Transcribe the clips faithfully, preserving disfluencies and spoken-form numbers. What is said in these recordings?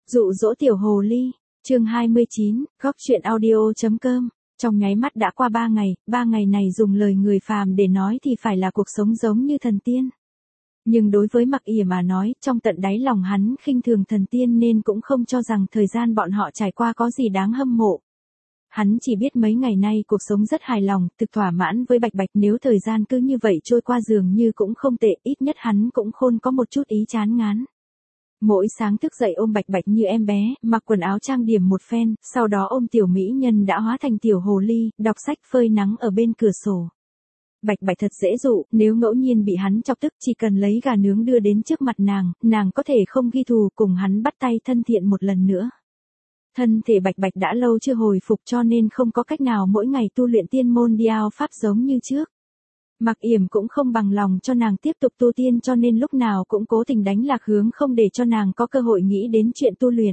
Dụ dỗ tiểu hồ ly, chương hai mươi chín, góc truyện audio.com. Trong nháy mắt đã qua ba ngày, ba ngày này dùng lời người phàm để nói thì phải là cuộc sống giống như thần tiên. Nhưng đối với Mặc Yểm mà nói, trong tận đáy lòng hắn khinh thường thần tiên nên cũng không cho rằng thời gian bọn họ trải qua có gì đáng hâm mộ. Hắn chỉ biết mấy ngày nay cuộc sống rất hài lòng, thực thỏa mãn với Bạch Bạch, nếu thời gian cứ như vậy trôi qua dường như cũng không tệ, ít nhất hắn cũng khôn có một chút ý chán ngán. Mỗi sáng thức dậy ôm Bạch Bạch như em bé, mặc quần áo trang điểm một phen, sau đó ôm tiểu mỹ nhân đã hóa thành tiểu hồ ly, đọc sách phơi nắng ở bên cửa sổ. Bạch Bạch thật dễ dụ, nếu ngẫu nhiên bị hắn chọc tức chỉ cần lấy gà nướng đưa đến trước mặt nàng, nàng có thể không ghi thù cùng hắn bắt tay thân thiện một lần nữa. Thân thể Bạch Bạch đã lâu chưa hồi phục cho nên không có cách nào mỗi ngày tu luyện tiên môn Diao pháp giống như trước. Mặc Yểm cũng không bằng lòng cho nàng tiếp tục tu tiên cho nên lúc nào cũng cố tình đánh lạc hướng không để cho nàng có cơ hội nghĩ đến chuyện tu luyện.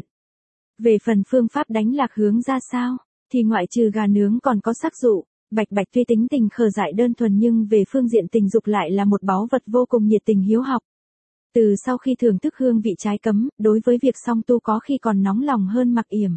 Về phần phương pháp đánh lạc hướng ra sao, thì ngoại trừ gà nướng còn có sắc dụ. Bạch Bạch tuy tính tình khờ dại đơn thuần nhưng về phương diện tình dục lại là một báu vật vô cùng nhiệt tình hiếu học. Từ sau khi thưởng thức hương vị trái cấm, đối với việc song tu có khi còn nóng lòng hơn Mặc Yểm.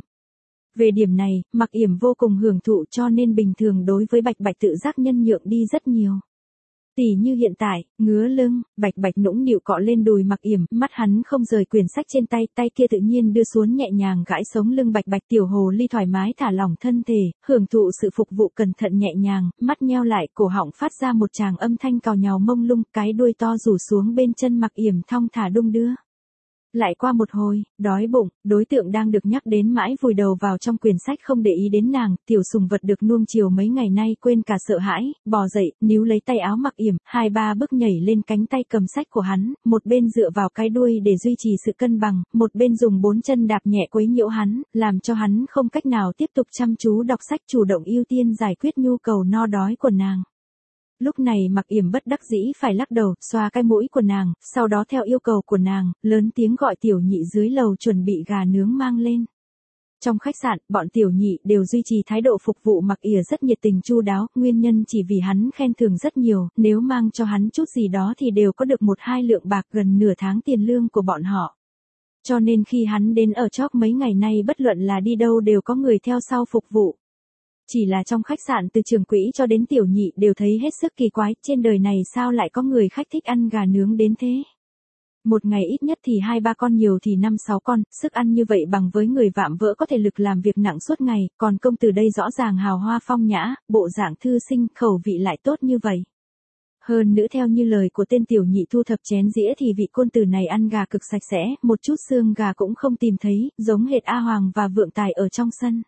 Về điểm này, Mặc Yểm vô cùng hưởng thụ cho nên bình thường đối với Bạch Bạch tự giác nhân nhượng đi rất nhiều. Tỉ như hiện tại, ngứa lưng, Bạch Bạch nũng nịu cọ lên đùi Mặc Yểm, mắt hắn không rời quyển sách trên tay, tay kia tự nhiên đưa xuống nhẹ nhàng gãi sống lưng Bạch Bạch, tiểu hồ ly thoải mái thả lỏng thân thể, hưởng thụ sự phục vụ cẩn thận nhẹ nhàng, mắt nheo lại, cổ họng phát ra một tràng âm thanh cào nhào mông lung, cái đuôi to rủ xuống bên chân Mặc Yểm thong thả đung đưa. Lại qua một hồi, đói bụng, đối tượng đang được nhắc đến mãi vùi đầu vào trong quyển sách không để ý đến nàng, tiểu sùng vật được nuông chiều mấy ngày nay quên cả sợ hãi, bò dậy, níu lấy tay áo Mặc Yểm, hai ba bước nhảy lên cánh tay cầm sách của hắn, một bên dựa vào cái đuôi để duy trì sự cân bằng, một bên dùng bốn chân đạp nhẹ quấy nhiễu hắn, làm cho hắn không cách nào tiếp tục chăm chú đọc sách, chủ động ưu tiên giải quyết nhu cầu no đói của nàng. Lúc này Mặc Yểm bất đắc dĩ phải lắc đầu, xoa cái mũi của nàng, sau đó theo yêu cầu của nàng, lớn tiếng gọi tiểu nhị dưới lầu chuẩn bị gà nướng mang lên. Trong khách sạn, bọn tiểu nhị đều duy trì thái độ phục vụ Mặc Yểm rất nhiệt tình chu đáo, nguyên nhân chỉ vì hắn khen thưởng rất nhiều, nếu mang cho hắn chút gì đó thì đều có được một hai lượng bạc, gần nửa tháng tiền lương của bọn họ. Cho nên khi hắn đến ở chóp mấy ngày nay bất luận là đi đâu đều có người theo sau phục vụ. Chỉ là trong khách sạn từ trưởng quỹ cho đến tiểu nhị đều thấy hết sức kỳ quái, trên đời này sao lại có người khách thích ăn gà nướng đến thế. Một ngày ít nhất thì hai ba con, nhiều thì năm sáu con, sức ăn như vậy bằng với người vạm vỡ có thể lực làm việc nặng suốt ngày, còn công tử đây rõ ràng hào hoa phong nhã, bộ dạng thư sinh, khẩu vị lại tốt như vậy. Hơn nữa theo như lời của tên tiểu nhị thu thập chén dĩa thì vị côn tử này ăn gà cực sạch sẽ, một chút xương gà cũng không tìm thấy, giống hệt A Hoàng và Vượng Tài ở trong sân.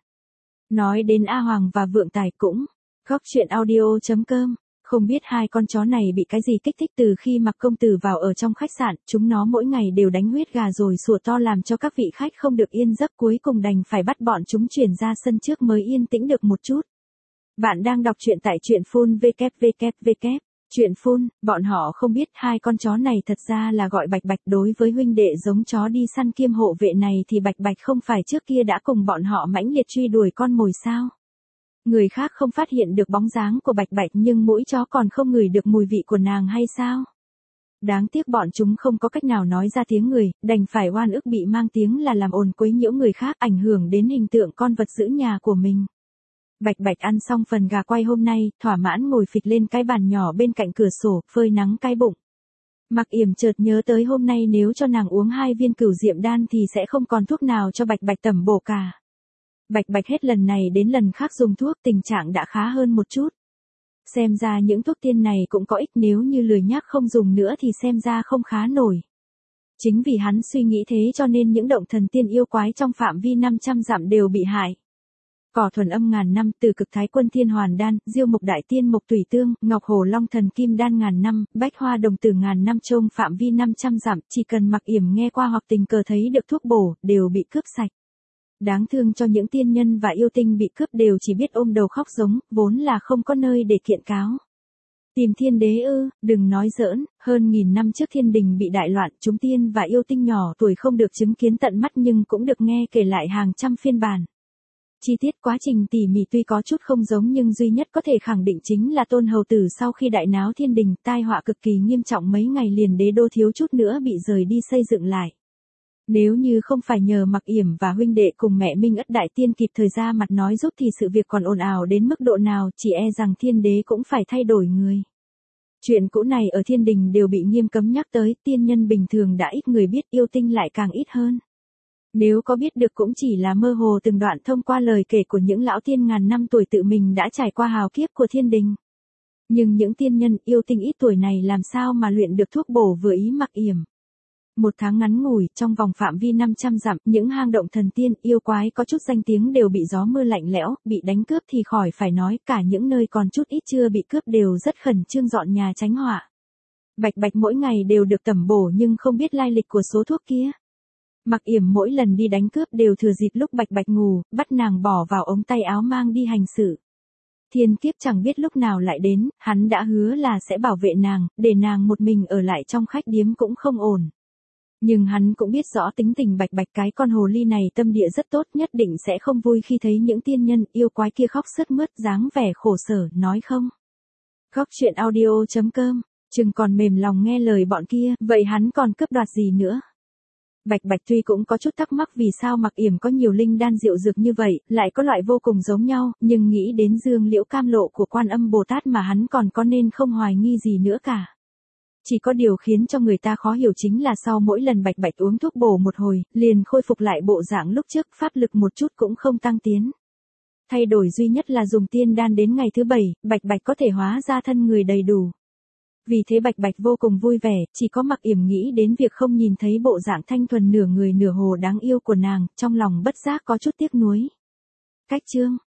Nói đến A Hoàng và Vượng Tài cũng, góc truyện audio.com, không biết hai con chó này bị cái gì kích thích từ khi Mặc công tử vào ở trong khách sạn, chúng nó mỗi ngày đều đánh huyết gà rồi sủa to làm cho các vị khách không được yên giấc, cuối cùng đành phải bắt bọn chúng chuyển ra sân trước mới yên tĩnh được một chút. Bạn đang đọc truyện tại truyện phun www. Chuyện phun, bọn họ không biết hai con chó này thật ra là gọi Bạch Bạch, đối với huynh đệ giống chó đi săn kiêm hộ vệ này thì Bạch Bạch không phải trước kia đã cùng bọn họ mãnh liệt truy đuổi con mồi sao. Người khác không phát hiện được bóng dáng của Bạch Bạch nhưng mũi chó còn không ngửi được mùi vị của nàng hay sao? Đáng tiếc bọn chúng không có cách nào nói ra tiếng người, đành phải oan ức bị mang tiếng là làm ồn quấy nhiễu người khác, ảnh hưởng đến hình tượng con vật giữ nhà của mình. Bạch Bạch ăn xong phần gà quay hôm nay, thỏa mãn ngồi phịch lên cái bàn nhỏ bên cạnh cửa sổ, phơi nắng cái bụng. Mặc Yểm chợt nhớ tới hôm nay nếu cho nàng uống hai viên cửu diệm đan thì sẽ không còn thuốc nào cho Bạch Bạch tẩm bổ cả. Bạch Bạch hết lần này đến lần khác dùng thuốc, tình trạng đã khá hơn một chút. Xem ra những thuốc tiên này cũng có ích, nếu như lười nhác không dùng nữa thì xem ra không khá nổi. Chính vì hắn suy nghĩ thế cho nên những động thần tiên yêu quái trong phạm vi năm trăm dặm đều bị hại. Cỏ thuần âm ngàn năm, từ cực thái quân thiên hoàn đan, diêu mục đại tiên mục tùy tương, ngọc hồ long thần kim đan ngàn năm, bách hoa đồng tử ngàn năm, trong phạm vi năm trăm dặm, chỉ cần Mặc Yểm nghe qua hoặc tình cờ thấy được thuốc bổ, đều bị cướp sạch. Đáng thương cho những tiên nhân và yêu tinh bị cướp đều chỉ biết ôm đầu khóc giống, vốn là không có nơi để kiện cáo. Tìm thiên đế ư, đừng nói giỡn, hơn nghìn năm trước thiên đình bị đại loạn, chúng tiên và yêu tinh nhỏ tuổi không được chứng kiến tận mắt nhưng cũng được nghe kể lại hàng trăm phiên bản. Chi tiết quá trình tỉ mỉ tuy có chút không giống nhưng duy nhất có thể khẳng định chính là Tôn Hầu Tử sau khi đại náo thiên đình, tai họa cực kỳ nghiêm trọng, mấy ngày liền đế đô thiếu chút nữa bị rời đi xây dựng lại. Nếu như không phải nhờ Mặc Yểm và huynh đệ cùng mẹ Minh Ất Đại Tiên kịp thời ra mặt nói giúp thì sự việc còn ồn ào đến mức độ nào, chỉ e rằng thiên đế cũng phải thay đổi người. Chuyện cũ này ở thiên đình đều bị nghiêm cấm nhắc tới, tiên nhân bình thường đã ít người biết, yêu tinh lại càng ít hơn. Nếu có biết được cũng chỉ là mơ hồ từng đoạn thông qua lời kể của những lão tiên ngàn năm tuổi tự mình đã trải qua hào kiếp của thiên đình. Nhưng những tiên nhân yêu tinh ít tuổi này làm sao mà luyện được thuốc bổ vừa ý Mặc Yểm. Một tháng ngắn ngủi, trong vòng phạm vi năm trăm dặm, những hang động thần tiên, yêu quái có chút danh tiếng đều bị gió mưa lạnh lẽo, bị đánh cướp thì khỏi phải nói, cả những nơi còn chút ít chưa bị cướp đều rất khẩn trương dọn nhà tránh họa. Bạch Bạch mỗi ngày đều được tẩm bổ nhưng không biết lai lịch của số thuốc kia. Mặc Yểm mỗi lần đi đánh cướp đều thừa dịp lúc Bạch Bạch ngủ, bắt nàng bỏ vào ống tay áo mang đi hành sự. Thiên kiếp chẳng biết lúc nào lại đến, hắn đã hứa là sẽ bảo vệ nàng, để nàng một mình ở lại trong khách điếm cũng không ổn. Nhưng hắn cũng biết rõ tính tình Bạch Bạch cái con hồ ly này tâm địa rất tốt, nhất định sẽ không vui khi thấy những tiên nhân yêu quái kia khóc sướt mướt dáng vẻ khổ sở, nói không. Góc truyện audio chấm com, chừng còn mềm lòng nghe lời bọn kia, vậy hắn còn cướp đoạt gì nữa. Bạch Bạch tuy cũng có chút thắc mắc vì sao Mặc Yểm có nhiều linh đan diệu dược như vậy, lại có loại vô cùng giống nhau, nhưng nghĩ đến dương liễu cam lộ của Quan Âm Bồ Tát mà hắn còn có nên không hoài nghi gì nữa cả. Chỉ có điều khiến cho người ta khó hiểu chính là sau mỗi lần Bạch Bạch uống thuốc bổ một hồi, liền khôi phục lại bộ dạng lúc trước, pháp lực một chút cũng không tăng tiến. Thay đổi duy nhất là dùng tiên đan đến ngày thứ bảy, Bạch Bạch có thể hóa ra thân người đầy đủ. Vì thế Bạch Bạch vô cùng vui vẻ, chỉ có Mặc Yểm nghĩ đến việc không nhìn thấy bộ dạng thanh thuần nửa người nửa hồ đáng yêu của nàng, trong lòng bất giác có chút tiếc nuối. Cách chương